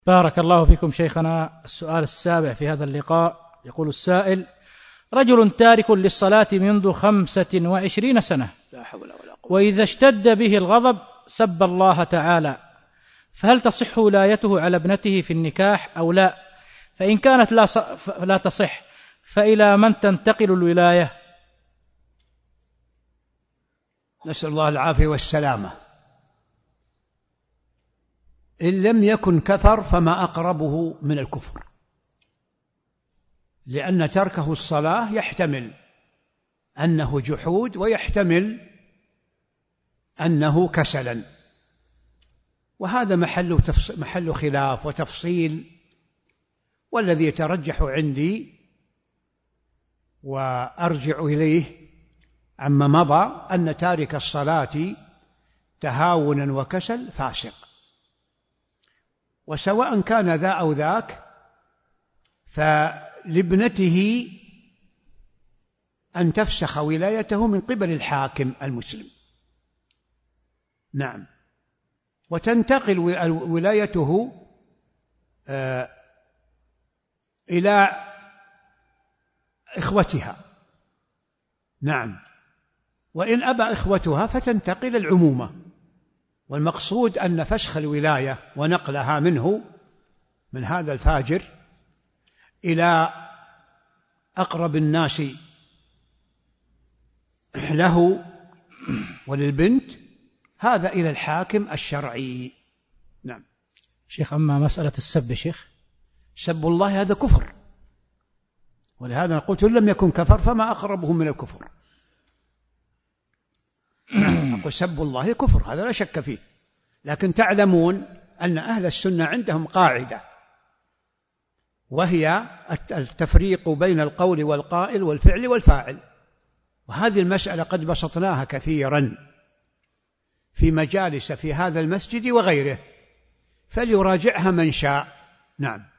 بارك الله فيكم شيخنا. السؤال السابع في هذا اللقاء، يقول السائل: رجل تارك للصلاة منذ 25 سنة، لا حول ولا قوة، وإذا اشتد به الغضب سب الله تعالى، فهل تصح ولايته على ابنته في النكاح أو لا؟ فإن كانت لا تصح، فإلى من تنتقل الولاية؟ نسأل الله العافية والسلامة. إن لم يكن كفر فما أقربه من الكفر، لأن تركه الصلاة يحتمل أنه جحود ويحتمل أنه كسلا، وهذا محل خلاف وتفصيل. والذي يترجح عندي وأرجع إليه عما مضى أن تارك الصلاة تهاونا وكسل فاسق، وسواء كان ذا أو ذاك فلابنته أن تفسخ ولايته من قبل الحاكم المسلم، نعم، وتنتقل ولايته إلى إخوتها، نعم، وإن أبى إخوتها فتنتقل العمومة. والمقصود أن فسخ الولاية ونقلها منه، من هذا الفاجر، إلى أقرب الناس له وللبنت، هذا إلى الحاكم الشرعي، نعم. شيخ، أما مسألة السب، شيخ، سب الله هذا كفر، ولهذا قلت إن لم يكن كفر فما أقربه من الكفر. أقول سب الله كفر، هذا لا شك فيه، لكن تعلمون أن أهل السنة عندهم قاعدة، وهي التفريق بين القول والقائل والفعل والفاعل، وهذه المسألة قد بسطناها كثيرا في مجالس في هذا المسجد وغيره، فليراجعها من شاء، نعم.